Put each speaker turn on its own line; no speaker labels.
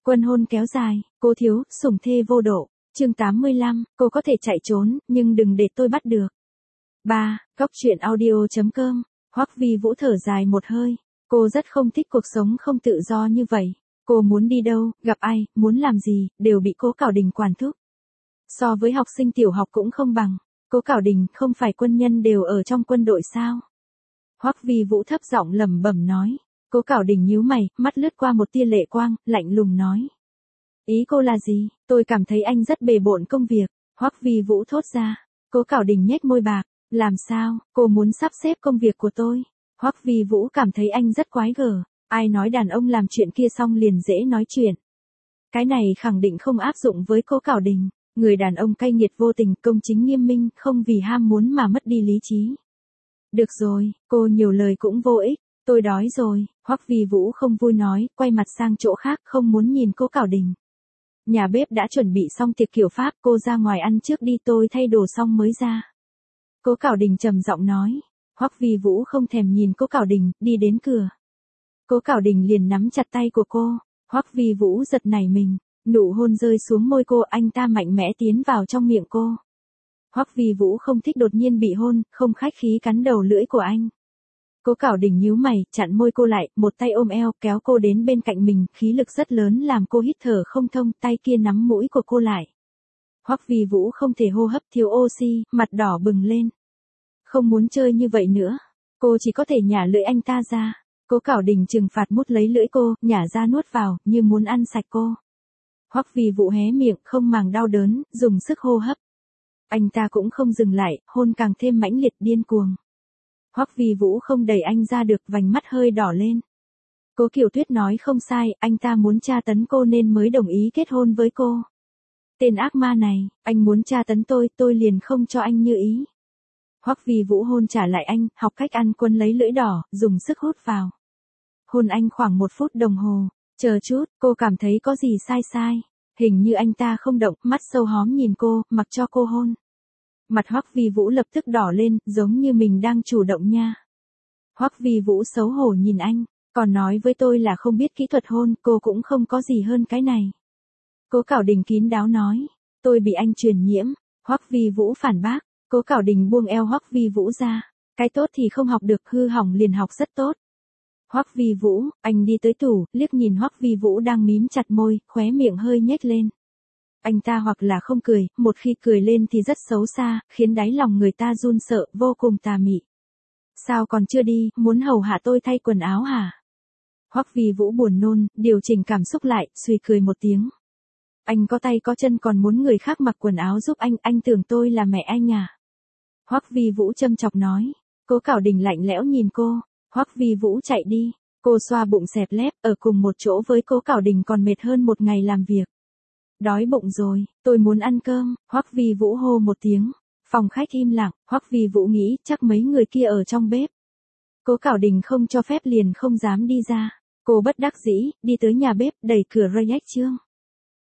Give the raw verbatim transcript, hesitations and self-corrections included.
Quân hôn kéo dài, Cố thiếu, sủng thê vô độ. Chương tám mươi lăm, cô có thể chạy trốn, nhưng đừng để tôi bắt được. ba. Góc truyện audio chấm com. Hoắc Vi Vũ thở dài một hơi. Cô rất không thích cuộc sống không tự do như vậy. Cô muốn đi đâu, gặp ai, muốn làm gì, đều bị Cố Cảo Đình quản thúc. So với học sinh tiểu học cũng không bằng. Cố Cảo Đình, không phải quân nhân đều ở trong quân đội sao? Hoắc Vi Vũ thấp giọng lẩm bẩm nói. Cố Cảo Đình nhíu mày, mắt lướt qua một tia lệ quang, lạnh lùng nói. Ý cô là gì? Tôi cảm thấy anh rất bề bộn công việc. Hoắc Vi Vũ thốt ra. Cố Cảo Đình nhếch môi bạc. Làm sao, cô muốn sắp xếp công việc của tôi? Hoắc Vi Vũ cảm thấy anh rất quái gở. Ai nói đàn ông làm chuyện kia xong liền dễ nói chuyện. Cái này khẳng định không áp dụng với Cố Cảo Đình. Người đàn ông cay nghiệt vô tình, công chính nghiêm minh, không vì ham muốn mà mất đi lý trí. Được rồi, cô nhiều lời cũng vô ích. Tôi đói rồi. Hoắc Vi Vũ không vui nói, quay mặt sang chỗ khác, không muốn nhìn Cố Cảo Đình. Nhà bếp đã chuẩn bị xong tiệc kiểu Pháp, cô ra ngoài ăn trước đi, tôi thay đồ xong mới ra. Cố Cảo Đình trầm giọng nói. Hoắc Vi Vũ không thèm nhìn Cố Cảo Đình, đi đến cửa. Cố Cảo Đình liền nắm chặt tay của cô. Hoắc Vi Vũ giật nảy mình, nụ hôn rơi xuống môi cô, anh ta mạnh mẽ tiến vào trong miệng cô. Hoắc Vi Vũ không thích đột nhiên bị hôn, không khách khí cắn đầu lưỡi của anh. Cố Cảo Đình nhíu mày, chặn môi cô lại, một tay ôm eo, kéo cô đến bên cạnh mình, khí lực rất lớn làm cô hít thở không thông, tay kia nắm mũi của cô lại. Hoắc Vi Vũ không thể hô hấp, thiếu oxy, mặt đỏ bừng lên. Không muốn chơi như vậy nữa. Cô chỉ có thể nhả lưỡi anh ta ra. Cố Cảo Đình trừng phạt mút lấy lưỡi cô, nhả ra nuốt vào, như muốn ăn sạch cô. Hoắc Vi Vũ hé miệng, không màng đau đớn, dùng sức hô hấp. Anh ta cũng không dừng lại, hôn càng thêm mãnh liệt điên cuồng. Hoắc Vi Vũ không đẩy anh ra được, vành mắt hơi đỏ lên. Cố Kiều Tuyết nói không sai, anh ta muốn tra tấn cô nên mới đồng ý kết hôn với cô. Tên ác ma này, anh muốn tra tấn tôi, tôi liền không cho anh như ý. Hoắc Vi Vũ hôn trả lại anh, học cách ăn quân lấy lưỡi đỏ, dùng sức hút vào. Hôn anh khoảng một phút đồng hồ. Chờ chút, cô cảm thấy có gì sai sai. Hình như anh ta không động, mắt sâu hóm nhìn cô, mặc cho cô hôn. Mặt Hoắc Vi Vũ lập tức đỏ lên, giống như mình đang chủ động nha. Hoắc Vi Vũ xấu hổ nhìn anh, còn nói với tôi là không biết kỹ thuật hôn, cô cũng không có gì hơn cái này. Cố Cảo Đình kín đáo nói, tôi bị anh truyền nhiễm. Hoắc Vi Vũ phản bác. Cố Cảo Đình buông eo Hoắc Vi Vũ ra. Cái tốt thì không học được, hư hỏng liền học rất tốt. Hoắc Vi Vũ, anh đi tới tủ, liếc nhìn Hoắc Vi Vũ đang mím chặt môi, khóe miệng hơi nhếch lên. Anh ta hoặc là không cười, một khi cười lên thì rất xấu xa, khiến đáy lòng người ta run sợ, vô cùng tà mị. Sao còn chưa đi, muốn hầu hạ tôi thay quần áo hả? Hoắc Vi Vũ buồn nôn, điều chỉnh cảm xúc lại, suy cười một tiếng. Anh có tay có chân còn muốn người khác mặc quần áo giúp anh, anh tưởng tôi là mẹ anh à? Hoắc Vi Vũ châm chọc nói. Cố Cảo Đình lạnh lẽo nhìn cô. Hoắc Vi Vũ chạy đi. Cô xoa bụng xẹp lép, ở cùng một chỗ với Cố Cảo Đình còn mệt hơn một ngày làm việc. Đói bụng rồi, tôi muốn ăn cơm. Hoắc Vi Vũ hô một tiếng. Phòng khách im lặng, Hoắc Vi Vũ nghĩ chắc mấy người kia ở trong bếp. Cố Cảo Đình không cho phép liền không dám đi ra. Cô bất đắc dĩ, đi tới nhà bếp, đẩy cửa Rayek Trương.